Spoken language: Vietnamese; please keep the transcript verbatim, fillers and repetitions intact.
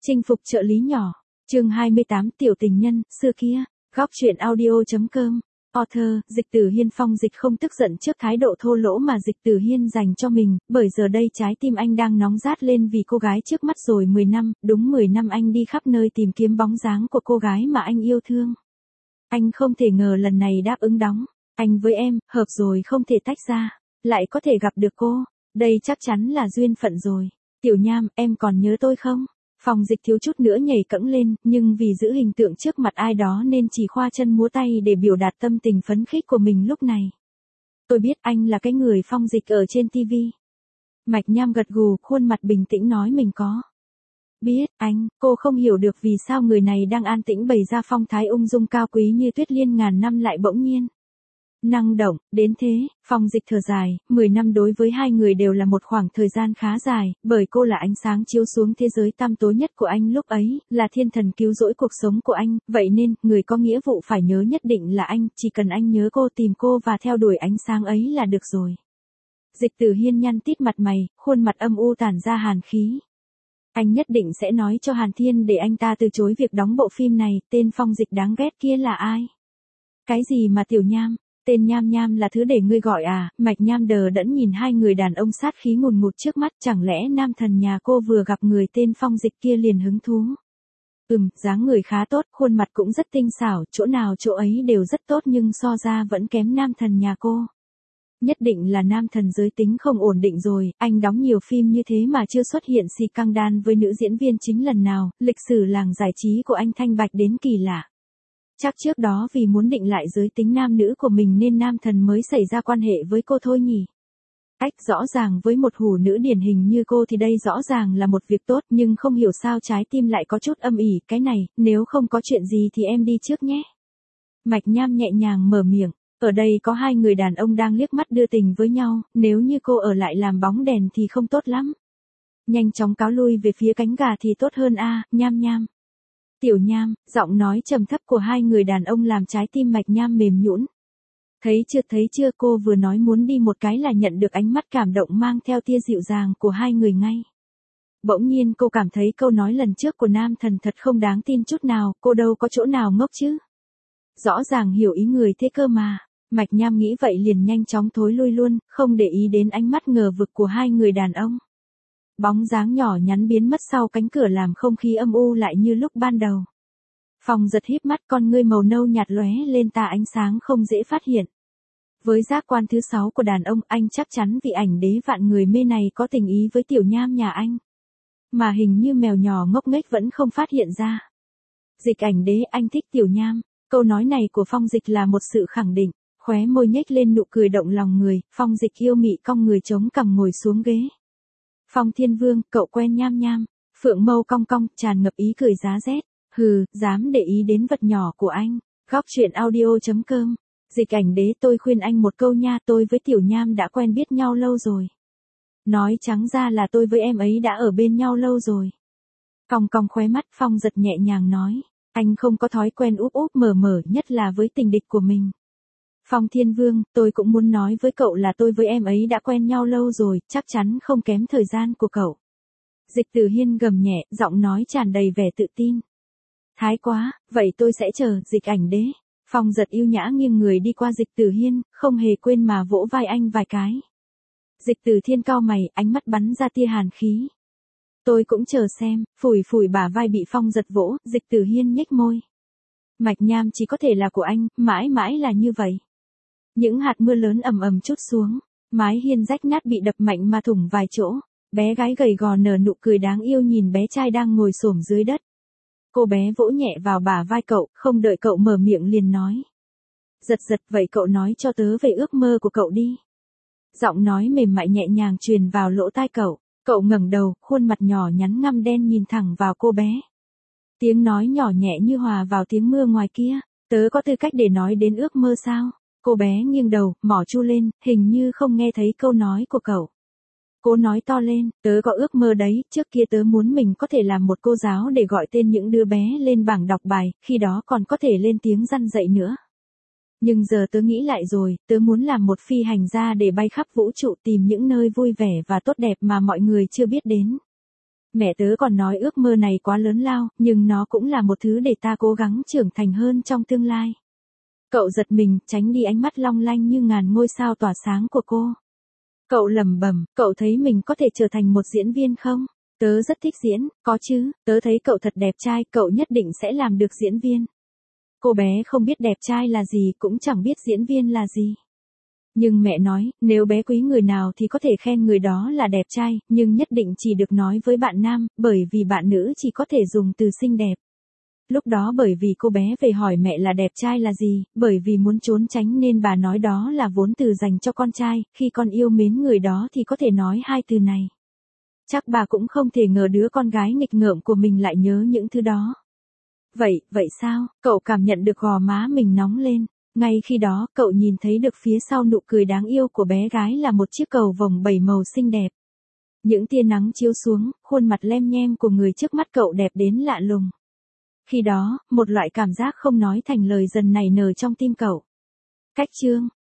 Chinh phục trợ lý nhỏ. Chương hai mươi tám Tiểu tình nhân, xưa kia. Góc truyện audio.com. Author, Dịch Tử Hiên. Phong Dịch không tức giận trước thái độ thô lỗ mà Dịch Tử Hiên dành cho mình, bởi giờ đây trái tim anh đang nóng rát lên vì cô gái trước mắt rồi. mười năm, đúng mười năm anh đi khắp nơi tìm kiếm bóng dáng của cô gái mà anh yêu thương. Anh không thể ngờ lần này đáp ứng đóng. Anh với em, hợp rồi không thể tách ra. Lại có thể gặp được cô. Đây chắc chắn là duyên phận rồi. Tiểu Nham, em còn nhớ tôi không? Phong Dịch thiếu chút nữa nhảy cẫng lên, nhưng vì giữ hình tượng trước mặt ai đó nên chỉ khoa chân múa tay để biểu đạt tâm tình phấn khích của mình lúc này. Tôi biết anh là cái người Phong Dịch ở trên ti vi. Mạch Nham gật gù, khuôn mặt bình tĩnh nói mình có. Biết, anh, cô không hiểu được vì sao người này đang an tĩnh bày ra phong thái ung dung cao quý như tuyết liên ngàn năm lại bỗng nhiên năng động, đến thế. Phong Dịch thở dài, mười năm đối với hai người đều là một khoảng thời gian khá dài, bởi cô là ánh sáng chiếu xuống thế giới tăm tối nhất của anh lúc ấy, là thiên thần cứu rỗi cuộc sống của anh, vậy nên, người có nghĩa vụ phải nhớ nhất định là anh, chỉ cần anh nhớ cô, tìm cô và theo đuổi ánh sáng ấy là được rồi. Dịch Tử Hiên nhăn tít mặt mày, khuôn mặt âm u tản ra hàn khí. Anh nhất định sẽ nói cho Hàn Thiên để anh ta từ chối việc đóng bộ phim này, tên Phong Dịch đáng ghét kia là ai? Cái gì mà Tiểu Nham? Tên Nham Nham là thứ để ngươi gọi à? Mạch Nham đờ đẫn nhìn hai người đàn ông sát khí ngùn ngụt trước mắt, chẳng lẽ nam thần nhà cô vừa gặp người tên Phong Dịch kia liền hứng thú? Ừm, dáng người khá tốt, khuôn mặt cũng rất tinh xảo, chỗ nào chỗ ấy đều rất tốt nhưng so ra vẫn kém nam thần nhà cô. Nhất định là nam thần giới tính không ổn định rồi, anh đóng nhiều phim như thế mà chưa xuất hiện si căng đan với nữ diễn viên chính lần nào, lịch sử làng giải trí của anh thanh bạch đến kỳ lạ. Chắc trước đó vì muốn định lại giới tính nam nữ của mình nên nam thần mới xảy ra quan hệ với cô thôi nhỉ. Ách, rõ ràng với một hủ nữ điển hình như cô thì đây rõ ràng là một việc tốt, nhưng không hiểu sao trái tim lại có chút âm ỉ. Cái này, nếu không có chuyện gì thì em đi trước nhé. Mạch Nham nhẹ nhàng mở miệng. Ở đây có hai người đàn ông đang liếc mắt đưa tình với nhau, nếu như cô ở lại làm bóng đèn thì không tốt lắm. Nhanh chóng cáo lui về phía cánh gà thì tốt hơn a. Nham Nham. Tiểu Nham, giọng nói trầm thấp của hai người đàn ông làm trái tim Mạch Nham mềm nhũn. Thấy chưa thấy chưa, cô vừa nói muốn đi một cái là nhận được ánh mắt cảm động mang theo tia dịu dàng của hai người ngay. Bỗng nhiên cô cảm thấy câu nói lần trước của nam thần thật không đáng tin chút nào, cô đâu có chỗ nào ngốc chứ. Rõ ràng hiểu ý người thế cơ mà. Mạch Nham nghĩ vậy liền nhanh chóng thối lui luôn, không để ý đến ánh mắt ngờ vực của hai người đàn ông. Bóng dáng nhỏ nhắn biến mất sau cánh cửa làm không khí âm u lại như lúc ban đầu. Phong Giật híp mắt, con ngươi màu nâu nhạt lóe lên tà ánh sáng không dễ phát hiện. Với giác quan thứ sáu của đàn ông, anh chắc chắn vị ảnh đế vạn người mê này có tình ý với Tiểu Nham nhà anh. Mà hình như mèo nhỏ ngốc nghếch vẫn không phát hiện ra. Dịch ảnh đế, anh thích Tiểu Nham. Câu nói này của Phong Dịch là một sự khẳng định, khóe môi nhếch lên nụ cười động lòng người, Phong Dịch yêu mị cong người chống cằm ngồi xuống ghế. Phong Thiên Vương, cậu quen Nham Nham. Phượng mâu cong cong, tràn ngập ý cười giá rét. Hừ, dám để ý đến vật nhỏ của anh. Góc truyện audio.com. Dịch ảnh đế, tôi khuyên anh một câu nha, tôi với Tiểu Nham đã quen biết nhau lâu rồi. Nói trắng ra là tôi với em ấy đã ở bên nhau lâu rồi. Cong cong khóe mắt, Phong Giật nhẹ nhàng nói. Anh không có thói quen úp úp mở mở, nhất là với tình địch của mình. Phong Thiên Vương, tôi cũng muốn nói với cậu là tôi với em ấy đã quen nhau lâu rồi, chắc chắn không kém thời gian của cậu. Dịch Tử Hiên gầm nhẹ, giọng nói tràn đầy vẻ tự tin. Thái quá, vậy tôi sẽ chờ. Dịch ảnh đế. Phong Giật yêu nhã nghiêng người đi qua Dịch Tử Hiên, không hề quên mà vỗ vai anh vài cái. Dịch Tử Thiên cau mày, ánh mắt bắn ra tia hàn khí. Tôi cũng chờ xem. Phủi phủi bả vai bị Phong Giật vỗ, Dịch Tử Hiên nhếch môi. Mạch Nham chỉ có thể là của anh, mãi mãi là như vậy. Những hạt mưa lớn ầm ầm trút xuống, mái hiên rách nát bị đập mạnh mà thủng vài chỗ. Bé gái gầy gò nở nụ cười đáng yêu nhìn bé trai đang ngồi xổm dưới đất. Cô bé vỗ nhẹ vào bả vai cậu, không đợi cậu mở miệng liền nói. Giật giật, vậy cậu nói cho tớ về ước mơ của cậu đi. Giọng nói mềm mại nhẹ nhàng truyền vào lỗ tai cậu. Cậu ngẩng đầu, khuôn mặt nhỏ nhắn ngăm đen nhìn thẳng vào cô bé. Tiếng nói nhỏ nhẹ như hòa vào tiếng mưa ngoài kia. Tớ có tư cách để nói đến ước mơ sao? Cô bé nghiêng đầu, mỏ chu lên, hình như không nghe thấy câu nói của cậu. Cô nói to lên, tớ có ước mơ đấy, trước kia tớ muốn mình có thể làm một cô giáo để gọi tên những đứa bé lên bảng đọc bài, khi đó còn có thể lên tiếng răn dạy nữa. Nhưng giờ tớ nghĩ lại rồi, tớ muốn làm một phi hành gia để bay khắp vũ trụ tìm những nơi vui vẻ và tốt đẹp mà mọi người chưa biết đến. Mẹ tớ còn nói ước mơ này quá lớn lao, nhưng nó cũng là một thứ để ta cố gắng trưởng thành hơn trong tương lai. Cậu giật mình, tránh đi ánh mắt long lanh như ngàn ngôi sao tỏa sáng của cô. Cậu lẩm bẩm, cậu thấy mình có thể trở thành một diễn viên không? Tớ rất thích diễn, có chứ, tớ thấy cậu thật đẹp trai, cậu nhất định sẽ làm được diễn viên. Cô bé không biết đẹp trai là gì, cũng chẳng biết diễn viên là gì. Nhưng mẹ nói, nếu bé quý người nào thì có thể khen người đó là đẹp trai, nhưng nhất định chỉ được nói với bạn nam, bởi vì bạn nữ chỉ có thể dùng từ xinh đẹp. Lúc đó bởi vì cô bé về hỏi mẹ là đẹp trai là gì, bởi vì muốn trốn tránh nên bà nói đó là vốn từ dành cho con trai, khi con yêu mến người đó thì có thể nói hai từ này. Chắc bà cũng không thể ngờ đứa con gái nghịch ngợm của mình lại nhớ những thứ đó. Vậy, vậy sao? Cậu cảm nhận được gò má mình nóng lên. Ngay khi đó, cậu nhìn thấy được phía sau nụ cười đáng yêu của bé gái là một chiếc cầu vồng bảy màu xinh đẹp. Những tia nắng chiếu xuống, khuôn mặt lem nhem của người trước mắt cậu đẹp đến lạ lùng. Khi đó, một loại cảm giác không nói thành lời dần nảy nở trong tim cậu. Cách chương